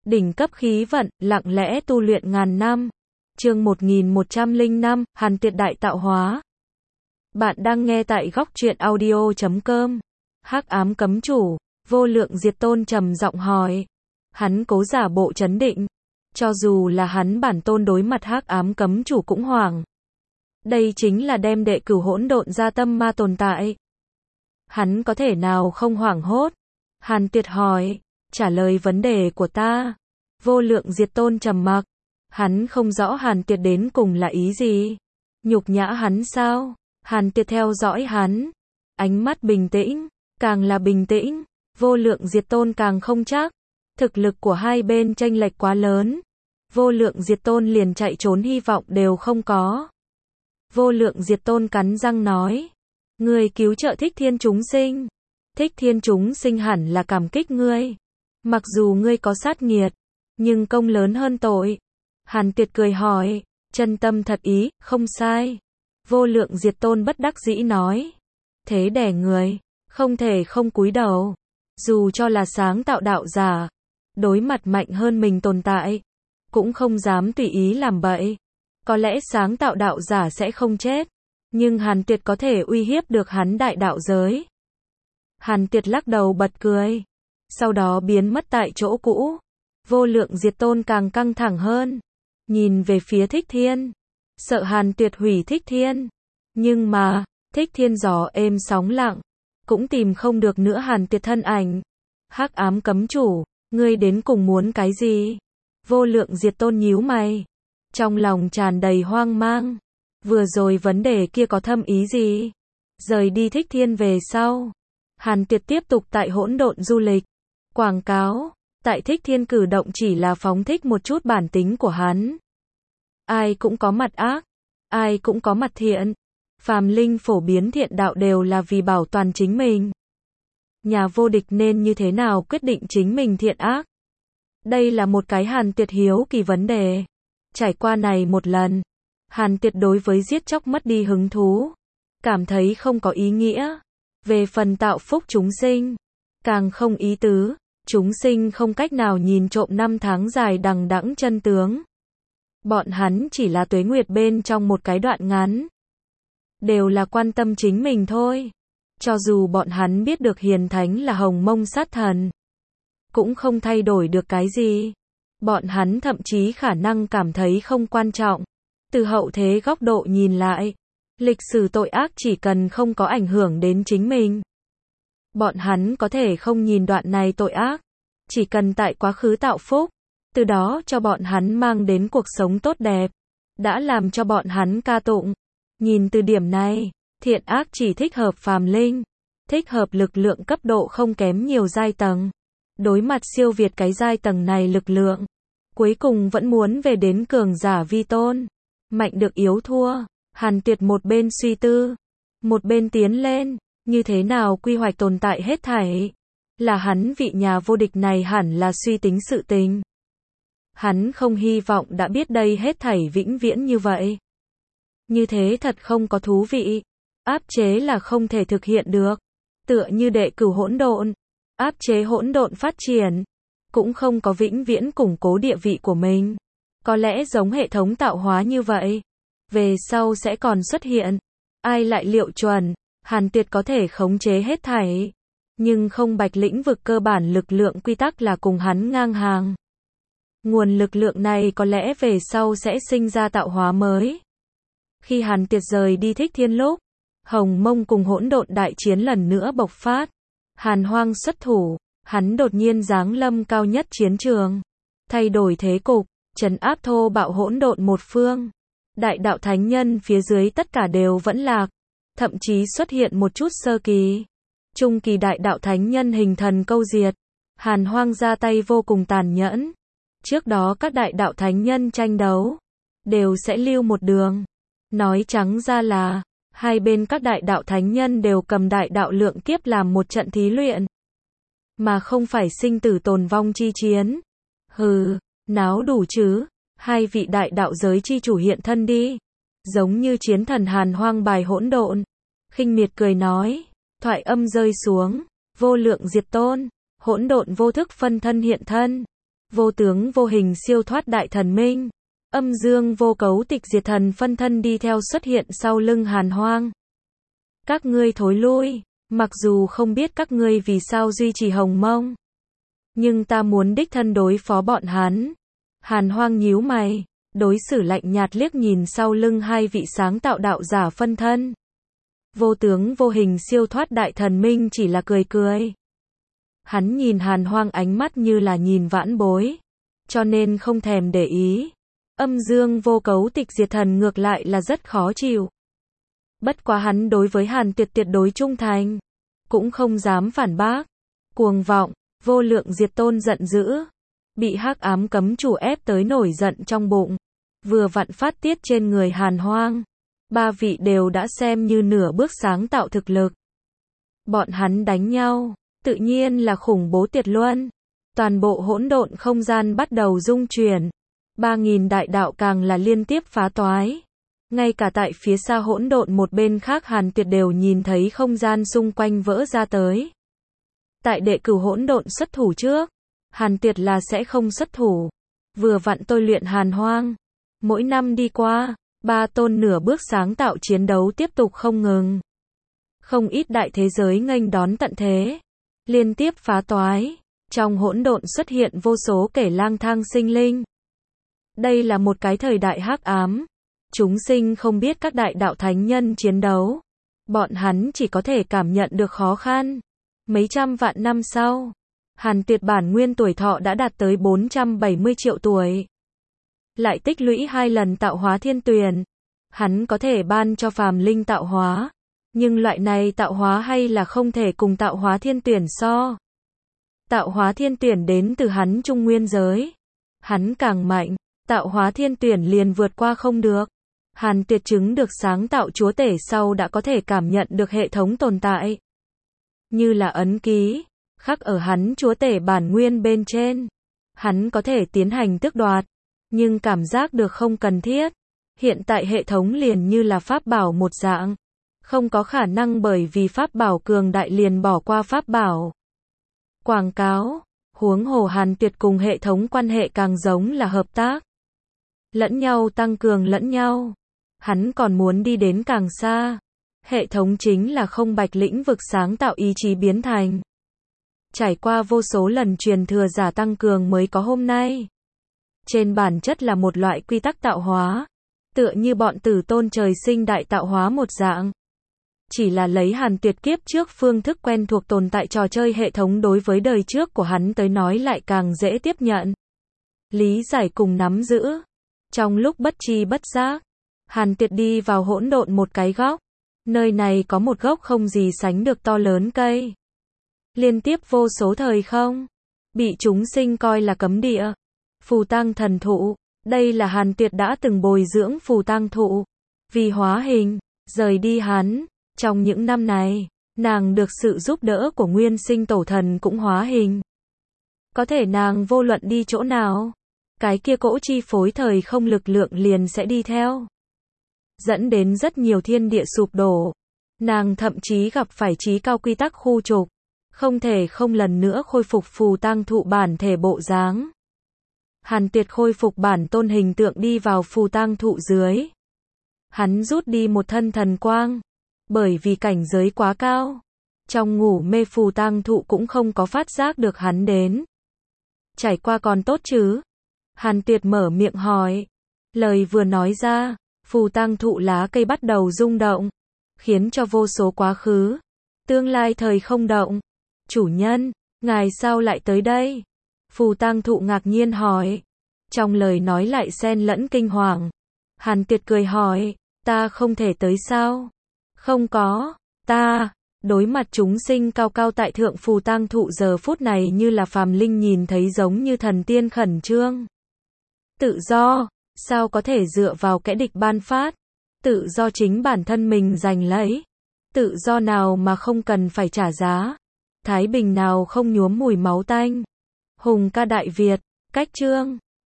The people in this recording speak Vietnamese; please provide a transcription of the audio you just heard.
Đỉnh cấp khí vận, lặng lẽ tu luyện ngàn năm. Chương 1105, Hàn Tuyệt đại tạo hóa. Bạn đang nghe tại góc truyện audio.com. Hắc ám cấm chủ, Vô Lượng Diệt Tôn trầm giọng hỏi. Hắn cố giả bộ trấn định. Cho dù là hắn bản tôn đối mặt hắc ám cấm chủ cũng hoảng. Đây chính là đem đệ cửu hỗn độn ra tâm ma tồn tại. Hắn có thể nào không hoảng hốt? Hàn Tuyệt hỏi. Trả lời vấn đề của ta. Vô Lượng Diệt Tôn trầm mặc. Hắn không rõ Hàn Tuyệt đến cùng là ý gì. Nhục nhã hắn sao? Hàn Tuyệt theo dõi hắn. Ánh mắt bình tĩnh. Càng là bình tĩnh, Vô Lượng Diệt Tôn càng không chắc. Thực lực của hai bên chênh lệch quá lớn. Vô Lượng Diệt Tôn liền chạy trốn hy vọng đều không có. Vô Lượng Diệt Tôn cắn răng nói. Ngươi cứu trợ Thích Thiên chúng sinh. Thích Thiên chúng sinh hẳn là cảm kích ngươi. Mặc dù ngươi có sát nghiệt, nhưng công lớn hơn tội. Hàn Tuyệt cười hỏi, chân tâm thật ý, không sai. Vô Lượng Diệt Tôn bất đắc dĩ nói. Thế đẻ người, không thể không cúi đầu. Dù cho là sáng tạo đạo giả, đối mặt mạnh hơn mình tồn tại, cũng không dám tùy ý làm bậy. Có lẽ sáng tạo đạo giả sẽ không chết, nhưng Hàn Tuyệt có thể uy hiếp được hắn đại đạo giới. Hàn Tuyệt lắc đầu bật cười, sau đó biến mất tại chỗ cũ. Vô Lượng Diệt Tôn càng căng thẳng hơn, nhìn về phía Thích Thiên, sợ Hàn Tuyệt hủy Thích Thiên. Nhưng mà, Thích Thiên gió êm sóng lặng, cũng tìm không được nữa Hàn Tuyệt thân ảnh. Hắc ám cấm chủ, ngươi đến cùng muốn cái gì? Vô Lượng Diệt Tôn nhíu mày, trong lòng tràn đầy hoang mang. Vừa rồi vấn đề kia có thâm ý gì? Rời đi Thích Thiên về sau, Hàn Tuyệt tiếp tục tại hỗn độn du lịch, quảng cáo, tại Thích Thiên cử động chỉ là phóng thích một chút bản tính của hắn. Ai cũng có mặt ác, ai cũng có mặt thiện. Phàm linh phổ biến thiện đạo đều là vì bảo toàn chính mình. Nhà vô địch nên như thế nào quyết định chính mình thiện ác? Đây là một cái Hàn Tuyệt hiếu kỳ vấn đề. Trải qua này một lần, Hàn Tuyệt đối với giết chóc mất đi hứng thú, cảm thấy không có ý nghĩa. Về phần tạo phúc chúng sinh, càng không ý tứ. Chúng sinh không cách nào nhìn trộm năm tháng dài đằng đẵng chân tướng. Bọn hắn chỉ là tuế nguyệt bên trong một cái đoạn ngắn. Đều là quan tâm chính mình thôi. Cho dù bọn hắn biết được hiền thánh là hồng mông sát thần, cũng không thay đổi được cái gì. Bọn hắn thậm chí khả năng cảm thấy không quan trọng. Từ hậu thế góc độ nhìn lại, lịch sử tội ác chỉ cần không có ảnh hưởng đến chính mình, bọn hắn có thể không nhìn đoạn này tội ác. Chỉ cần tại quá khứ tạo phúc, từ đó cho bọn hắn mang đến cuộc sống tốt đẹp, đã làm cho bọn hắn ca tụng. Nhìn từ điểm này, thiện ác chỉ thích hợp phàm linh, thích hợp lực lượng cấp độ không kém nhiều giai tầng. Đối mặt siêu việt cái giai tầng này lực lượng, cuối cùng vẫn muốn về đến cường giả vi tôn. Mạnh được yếu thua. Hàn Tuyệt một bên suy tư, một bên tiến lên. Như thế nào quy hoạch tồn tại hết thảy, là hắn vị nhà vô địch này hẳn là suy tính sự tình. Hắn không hy vọng đã biết đây hết thảy vĩnh viễn như vậy. Như thế thật không có thú vị. Áp chế là không thể thực hiện được. Tựa như đệ cửu hỗn độn, áp chế hỗn độn phát triển, cũng không có vĩnh viễn củng cố địa vị của mình. Có lẽ giống hệ thống tạo hóa như vậy, về sau sẽ còn xuất hiện. Ai lại liệu chuẩn? Hàn Tuyệt có thể khống chế hết thảy, nhưng không bạch lĩnh vực cơ bản lực lượng quy tắc là cùng hắn ngang hàng. Nguồn lực lượng này có lẽ về sau sẽ sinh ra tạo hóa mới. Khi Hàn Tuyệt rời đi Thích Thiên lúc, hồng mông cùng hỗn độn đại chiến lần nữa bộc phát. Hàn Hoang xuất thủ, hắn đột nhiên giáng lâm cao nhất chiến trường, thay đổi thế cục, trấn áp thô bạo hỗn độn một phương. Đại đạo thánh nhân phía dưới tất cả đều vẫn lạc, thậm chí xuất hiện một chút sơ kỳ, trung kỳ đại đạo thánh nhân hình thần câu diệt. Hàn Hoang ra tay vô cùng tàn nhẫn. Trước đó các đại đạo thánh nhân tranh đấu, đều sẽ lưu một đường. Nói trắng ra là, hai bên các đại đạo thánh nhân đều cầm đại đạo lượng kiếp làm một trận thí luyện, mà không phải sinh tử tồn vong chi chiến. Hừ, náo đủ chứ, hai vị đại đạo giới chi chủ hiện thân đi. Giống như chiến thần Hàn Hoang bài hỗn độn. Khinh miệt cười nói, thoại âm rơi xuống, Vô Lượng Diệt Tôn, hỗn độn vô thức phân thân hiện thân. vô tướng vô hình siêu thoát đại thần minh, âm dương vô cấu tịch diệt thần phân thân đi theo xuất hiện sau lưng Hàn Hoang. Các ngươi thối lui, mặc dù không biết các ngươi vì sao duy trì Hồng Mông, nhưng ta muốn đích thân đối phó bọn hắn. Hàn Hoang nhíu mày, đối xử lạnh nhạt liếc nhìn sau lưng hai vị sáng tạo đạo giả phân thân. Vô tướng vô hình siêu thoát đại thần minh chỉ là cười cười. Hắn nhìn Hàn Hoang ánh mắt như là nhìn vãn bối, cho nên không thèm để ý. Âm dương vô cấu tịch diệt thần ngược lại là rất khó chịu. Bất quá hắn đối với Hàn Tuyệt tuyệt đối trung thành, cũng không dám phản bác. Cuồng vọng, vô lượng diệt tôn giận dữ, bị hắc ám cấm chủ ép tới nổi giận trong bụng, vừa vặn phát tiết trên người Hàn Hoang. Ba vị đều đã xem như nửa bước sáng tạo thực lực. Bọn hắn đánh nhau, tự nhiên là khủng bố tuyệt luân. Toàn bộ hỗn độn không gian bắt đầu rung chuyển. 3.000 đại đạo càng là liên tiếp phá toái. Ngay cả tại phía xa hỗn độn một bên khác Hàn Tuyệt đều nhìn thấy không gian xung quanh vỡ ra tới. Tại đệ cửu hỗn độn xuất thủ trước, Hàn Tuyệt là sẽ không xuất thủ. Vừa vặn tôi luyện Hàn Hoang. Mỗi năm đi qua, ba tôn nửa bước sáng tạo chiến đấu tiếp tục không ngừng. Không ít đại thế giới nghênh đón tận thế, liên tiếp phá toái. Trong hỗn độn xuất hiện vô số kẻ lang thang sinh linh. Đây là một cái thời đại hắc ám. Chúng sinh không biết các đại đạo thánh nhân chiến đấu. Bọn hắn chỉ có thể cảm nhận được khó khăn. Mấy trăm vạn năm sau, Hàn Tuyệt bản nguyên tuổi thọ đã đạt tới 470 triệu tuổi. Lại tích lũy 2 lần tạo hóa thiên tuyển. Hắn có thể ban cho phàm linh tạo hóa. Nhưng loại này tạo hóa hay là không thể cùng tạo hóa thiên tuyển so. Tạo hóa thiên tuyển đến từ hắn trung nguyên giới. Hắn càng mạnh, tạo hóa thiên tuyển liền vượt qua không được. Hàn Tuyệt chứng được sáng tạo chúa tể sau đã có thể cảm nhận được hệ thống tồn tại. Như là ấn ký, khắc ở hắn chúa tể bản nguyên bên trên. Hắn có thể tiến hành tước đoạt, nhưng cảm giác được không cần thiết. Hiện tại hệ thống liền như là pháp bảo một dạng. Không có khả năng bởi vì pháp bảo cường đại liền bỏ qua pháp bảo. Quảng cáo, huống hồ Hàn Tuyệt cùng hệ thống quan hệ càng giống là hợp tác. Lẫn nhau tăng cường lẫn nhau. Hắn còn muốn đi đến càng xa. Hệ thống chính là không bạch lĩnh vực sáng tạo ý chí biến thành. Trải qua vô số lần truyền thừa giả tăng cường mới có hôm nay. Trên bản chất là một loại quy tắc tạo hóa. Tựa như bọn tử tôn trời sinh đại tạo hóa một dạng. Chỉ là lấy Hàn Tuyệt kiếp trước phương thức quen thuộc tồn tại trò chơi hệ thống đối với đời trước của hắn tới nói lại càng dễ tiếp nhận. Lý giải cùng nắm giữ. Trong lúc bất tri bất giác, Hàn Tuyệt đi vào hỗn độn một cái góc. Nơi này có một gốc không gì sánh được to lớn cây. Liên tiếp vô số thời không. Bị chúng sinh coi là cấm địa. Phù tang thần thụ. Đây là Hàn Tuyệt đã từng bồi dưỡng phù tang thụ. Vì hóa hình, rời đi hắn. Trong những năm này, nàng được sự giúp đỡ của nguyên sinh tổ thần cũng hóa hình. Có thể nàng vô luận đi chỗ nào, cái kia cỗ chi phối thời không lực lượng liền sẽ đi theo. Dẫn đến rất nhiều thiên địa sụp đổ. Nàng thậm chí gặp phải chí cao quy tắc khu trục. Không thể không lần nữa khôi phục phù tang thụ bản thể bộ dáng. Hàn Tuyệt khôi phục bản tôn hình tượng đi vào phù tang thụ dưới. Hắn rút đi một thân thần quang. Bởi vì cảnh giới quá cao. Trong ngủ mê phù tang thụ cũng không có phát giác được hắn đến. Trải qua còn tốt chứ? Hàn Tuyệt mở miệng hỏi. Lời vừa nói ra, phù tang thụ lá cây bắt đầu rung động. Khiến cho vô số quá khứ, tương lai thời không động. Chủ nhân, ngài sao lại tới đây? Phù tang thụ ngạc nhiên hỏi. Trong lời nói lại xen lẫn kinh hoàng. Hàn Tuyệt cười hỏi, ta không thể tới sao? Không có, ta, đối mặt chúng sinh cao cao tại thượng phù tang thụ giờ phút này như là phàm linh nhìn thấy giống như thần tiên khẩn trương. Tự do, sao có thể dựa vào kẻ địch ban phát? Tự do chính bản thân mình giành lấy. Tự do nào mà không cần phải trả giá? Thái bình nào không nhuốm mùi máu tanh? Hùng ca Đại Việt, cách chương.